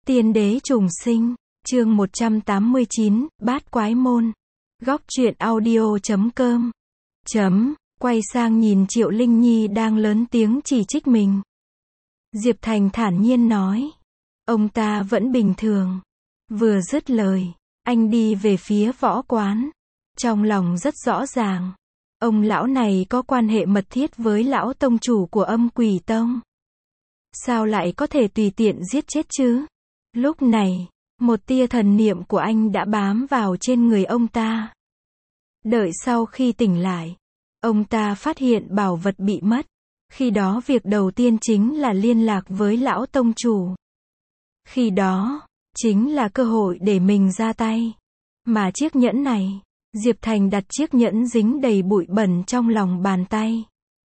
Tiên đế trùng sinh, chương 189, bát quái môn. Góc truyện audio.com. Quay sang nhìn Triệu Linh Nhi đang lớn tiếng chỉ trích mình. Diệp Thành thản nhiên nói. Ông ta vẫn bình thường. Vừa dứt lời, anh đi về phía võ quán. Trong lòng rất rõ ràng. Ông lão này có quan hệ mật thiết với lão tông chủ của Âm Quỷ Tông. Sao lại có thể tùy tiện giết chết chứ? Lúc này, một tia thần niệm của anh đã bám vào trên người ông ta. Đợi sau khi tỉnh lại, ông ta phát hiện bảo vật bị mất. Khi đó việc đầu tiên chính là liên lạc với lão tông chủ. Khi đó, chính là cơ hội để mình ra tay. Mà chiếc nhẫn này, Diệp Thành đặt chiếc nhẫn dính đầy bụi bẩn trong lòng bàn tay.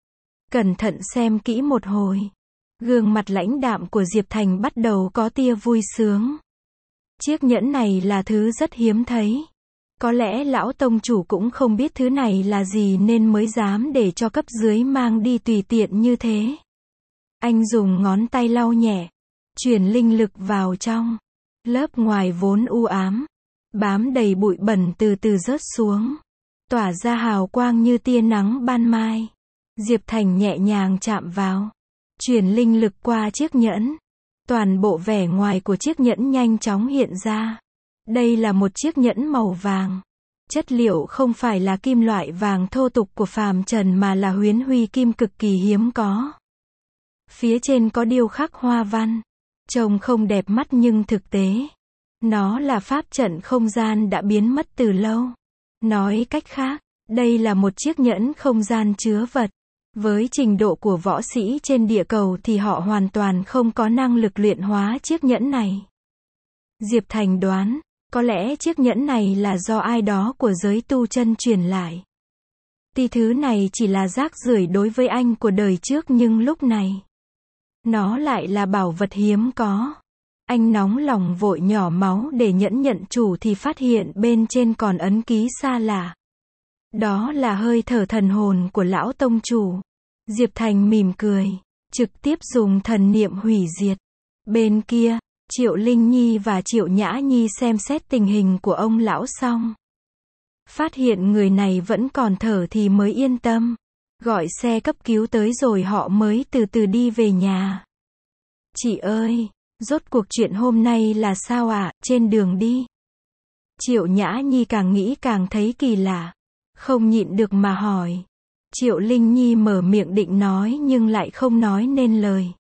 Cẩn thận xem kỹ một hồi. Gương mặt lãnh đạm của Diệp Thành bắt đầu có tia vui sướng. Chiếc nhẫn này là thứ rất hiếm thấy. Có lẽ lão tông chủ cũng không biết thứ này là gì nên mới dám để cho cấp dưới mang đi tùy tiện như thế. Anh dùng ngón tay lau nhẹ, truyền linh lực vào trong. Lớp ngoài vốn u ám, bám đầy bụi bẩn từ từ rớt xuống, tỏa ra hào quang như tia nắng ban mai. Diệp Thành nhẹ nhàng chạm vào, truyền linh lực qua chiếc nhẫn. Toàn bộ vẻ ngoài của chiếc nhẫn nhanh chóng hiện ra. Đây là một chiếc nhẫn màu vàng. Chất liệu không phải là kim loại vàng thô tục của phàm trần mà là huyễn huy kim cực kỳ hiếm có. Phía trên có điêu khắc hoa văn. Trông không đẹp mắt nhưng thực tế, nó là pháp trận không gian đã biến mất từ lâu. Nói cách khác, đây là một chiếc nhẫn không gian chứa vật. Với trình độ của võ sĩ trên địa cầu thì họ hoàn toàn không có năng lực luyện hóa chiếc nhẫn này. Diệp Thành đoán, có lẽ chiếc nhẫn này là do ai đó của giới tu chân truyền lại. Tuy thứ này chỉ là rác rưởi đối với anh của đời trước nhưng lúc này, nó lại là bảo vật hiếm có. Anh nóng lòng vội nhỏ máu để nhẫn nhận chủ thì phát hiện bên trên còn ấn ký xa lạ. Đó là hơi thở thần hồn của lão tông chủ. Diệp Thành mỉm cười, trực tiếp dùng thần niệm hủy diệt. Bên kia, Triệu Linh Nhi và Triệu Nhã Nhi xem xét tình hình của ông lão xong. Phát hiện người này vẫn còn thở thì mới yên tâm. Gọi xe cấp cứu tới rồi họ mới từ từ đi về nhà. Chị ơi, rốt cuộc chuyện hôm nay là sao ạ? Trên đường đi. Triệu Nhã Nhi càng nghĩ càng thấy kỳ lạ. Không nhịn được mà hỏi. Triệu Linh Nhi mở miệng định nói nhưng lại không nói nên lời.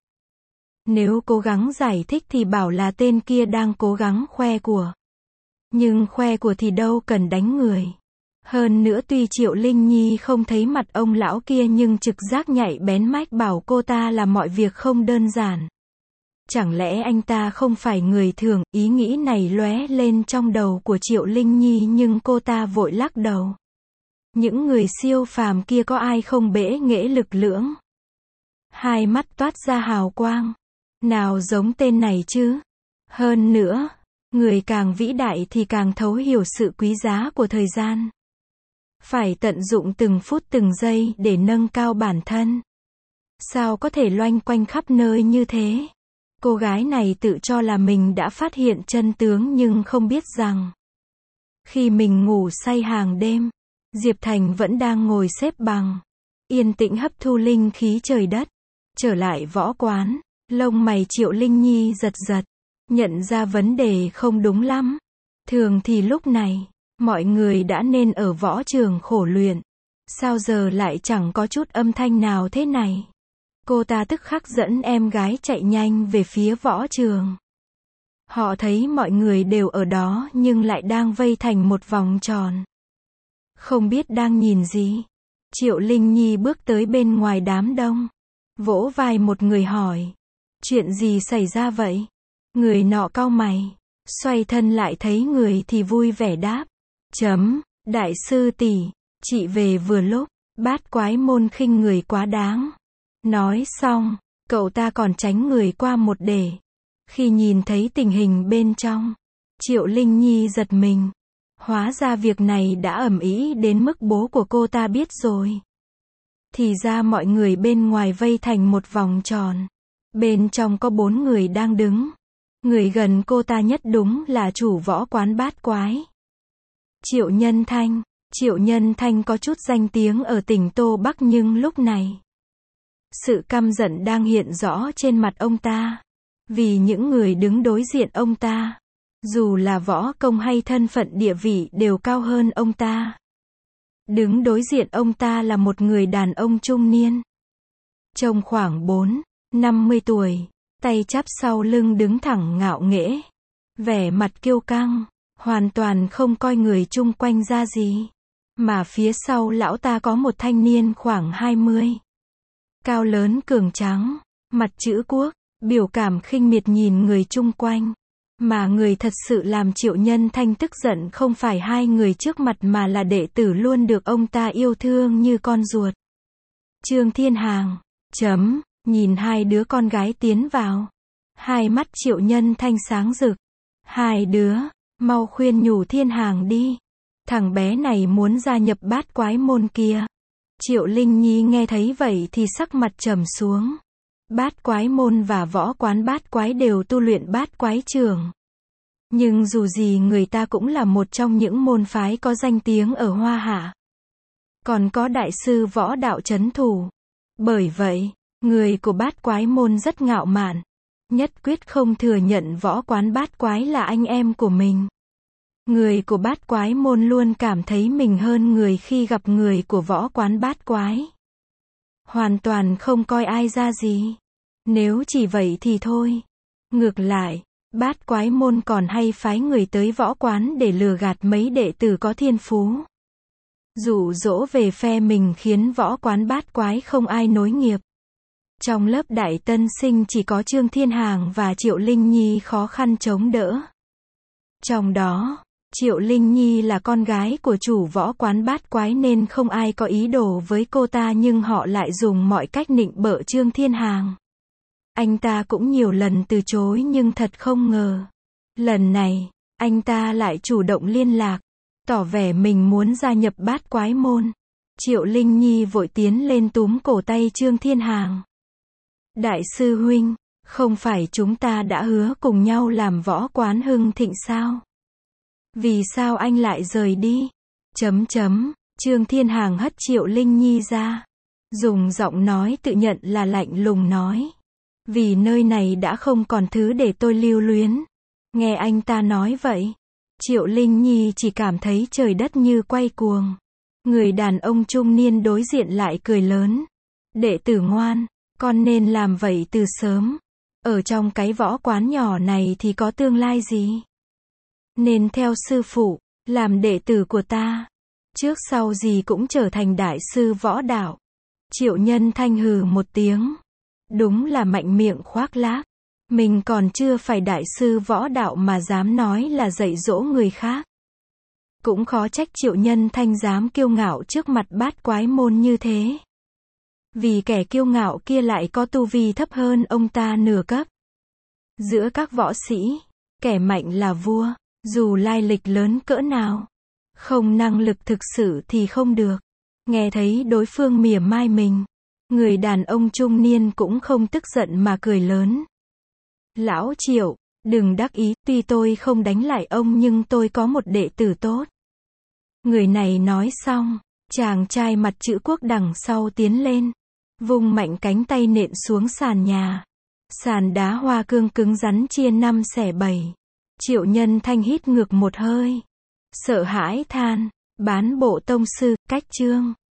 Nếu cố gắng giải thích thì bảo là tên kia đang cố gắng khoe của. Nhưng khoe của thì đâu cần đánh người. Hơn nữa tuy Triệu Linh Nhi không thấy mặt ông lão kia nhưng trực giác nhạy bén mách bảo cô ta là mọi việc không đơn giản. Chẳng lẽ anh ta không phải người thường? Ý nghĩ này lóe lên trong đầu của Triệu Linh Nhi nhưng cô ta vội lắc đầu. Những người siêu phàm kia có ai không bẽ nghệ lực lưỡng? Hai mắt toát ra hào quang. Nào giống tên này chứ? Hơn nữa, người càng vĩ đại thì càng thấu hiểu sự quý giá của thời gian. Phải tận dụng từng phút từng giây để nâng cao bản thân. Sao có thể loanh quanh khắp nơi như thế? Cô gái này tự cho là mình đã phát hiện chân tướng nhưng không biết rằng, khi mình ngủ say hàng đêm, Diệp Thành vẫn đang ngồi xếp bằng, yên tĩnh hấp thu linh khí trời đất. Trở lại võ quán, lông mày Triệu Linh Nhi giật giật, nhận ra vấn đề không đúng lắm. Thường thì lúc này, mọi người đã nên ở võ trường khổ luyện. Sao giờ lại chẳng có chút âm thanh nào thế này? Cô ta tức khắc dẫn em gái chạy nhanh về phía võ trường. Họ thấy mọi người đều ở đó nhưng lại đang vây thành một vòng tròn. Không biết đang nhìn gì. Triệu Linh Nhi bước tới bên ngoài đám đông. Vỗ vai một người hỏi. Chuyện gì xảy ra vậy? Người nọ cau mày. Xoay thân lại thấy người thì vui vẻ đáp. Đại sư tỷ, chị về vừa lúc. Bát quái môn khinh người quá đáng. Nói xong, cậu ta còn tránh người qua một để. Khi nhìn thấy tình hình bên trong, Triệu Linh Nhi giật mình. Hóa ra việc này đã ầm ĩ đến mức bố của cô ta biết rồi. Thì ra mọi người bên ngoài vây thành một vòng tròn. Bên trong có 4 người đang đứng. Người gần cô ta nhất đúng là chủ võ quán bát quái. Triệu Nhân Thanh. Triệu Nhân Thanh có chút danh tiếng ở tỉnh Tô Bắc nhưng lúc này, sự căm giận đang hiện rõ trên mặt ông ta. Vì những người đứng đối diện ông ta, dù là võ công hay thân phận địa vị đều cao hơn ông ta. Đứng đối diện ông ta là một người đàn ông trung niên, trông khoảng 50 tuổi, tay chắp sau lưng đứng thẳng ngạo nghễ, vẻ mặt kiêu căng, hoàn toàn không coi người chung quanh ra gì. Mà phía sau lão ta có một thanh niên khoảng 20, cao lớn cường tráng, mặt chữ quốc, biểu cảm khinh miệt nhìn người chung quanh. Mà người thật sự làm Triệu Nhân Thanh tức giận không phải hai người trước mặt mà là đệ tử luôn được ông ta yêu thương như con ruột. Trương Thiên Hàng. Nhìn hai đứa con gái tiến vào, hai mắt Triệu Nhân Thanh sáng rực. Hai đứa, mau khuyên nhủ Thiên Hàng đi. Thằng bé này muốn gia nhập bát quái môn kia. Triệu Linh Nhi nghe thấy vậy thì sắc mặt trầm xuống. Bát quái môn và võ quán bát quái đều tu luyện bát quái trưởng. Nhưng dù gì người ta cũng là một trong những môn phái có danh tiếng ở Hoa Hạ. Còn có đại sư võ đạo trấn thủ. Bởi vậy, người của bát quái môn rất ngạo mạn. Nhất quyết không thừa nhận võ quán bát quái là anh em của mình. Người của bát quái môn luôn cảm thấy mình hơn người khi gặp người của võ quán bát quái. Hoàn toàn không coi ai ra gì. Nếu chỉ vậy thì thôi. Ngược lại, bát quái môn còn hay phái người tới võ quán để lừa gạt mấy đệ tử có thiên phú. Dụ dỗ về phe mình khiến võ quán bát quái không ai nối nghiệp. Trong lớp đại tân sinh chỉ có Trương Thiên Hàng và Triệu Linh Nhi khó khăn chống đỡ. Trong đó, Triệu Linh Nhi là con gái của chủ võ quán bát quái nên không ai có ý đồ với cô ta nhưng họ lại dùng mọi cách nịnh bợ Trương Thiên Hàng. Anh ta cũng nhiều lần từ chối nhưng thật không ngờ. Lần này, anh ta lại chủ động liên lạc, tỏ vẻ mình muốn gia nhập bát quái môn. Triệu Linh Nhi vội tiến lên túm cổ tay Trương Thiên Hàng. Đại sư huynh, không phải chúng ta đã hứa cùng nhau làm võ quán hưng thịnh sao? Vì sao anh lại rời đi? Trương Thiên Hàng hất Triệu Linh Nhi ra. Dùng giọng nói tự nhận là lạnh lùng nói. Vì nơi này đã không còn thứ để tôi lưu luyến. Nghe anh ta nói vậy, Triệu Linh Nhi chỉ cảm thấy trời đất như quay cuồng. Người đàn ông trung niên đối diện lại cười lớn. Đệ tử ngoan, con nên làm vậy từ sớm. Ở trong cái võ quán nhỏ này thì có tương lai gì? Nên theo sư phụ, làm đệ tử của ta. Trước sau gì cũng trở thành đại sư võ đạo. Triệu Nhân Thanh hừ một tiếng. Đúng là mạnh miệng khoác lác. Mình còn chưa phải đại sư võ đạo mà dám nói là dạy dỗ người khác. Cũng khó trách Triệu Nhân Thanh dám kiêu ngạo trước mặt bát quái môn như thế. Vì kẻ kiêu ngạo kia lại có tu vi thấp hơn ông ta nửa cấp. Giữa các võ sĩ, kẻ mạnh là vua, dù lai lịch lớn cỡ nào. Không năng lực thực sự thì không được. Nghe thấy đối phương mỉa mai mình, người đàn ông trung niên cũng không tức giận mà cười lớn. Lão Triệu, đừng đắc ý, tuy tôi không đánh lại ông nhưng tôi có một đệ tử tốt. Người này nói xong, chàng trai mặt chữ quốc đằng sau tiến lên, vung mạnh cánh tay nện xuống sàn nhà. Sàn đá hoa cương cứng rắn chia 5 xẻ 7. Triệu Nhân Thanh hít ngược một hơi, sợ hãi than, bán bộ tông sư, cách Trương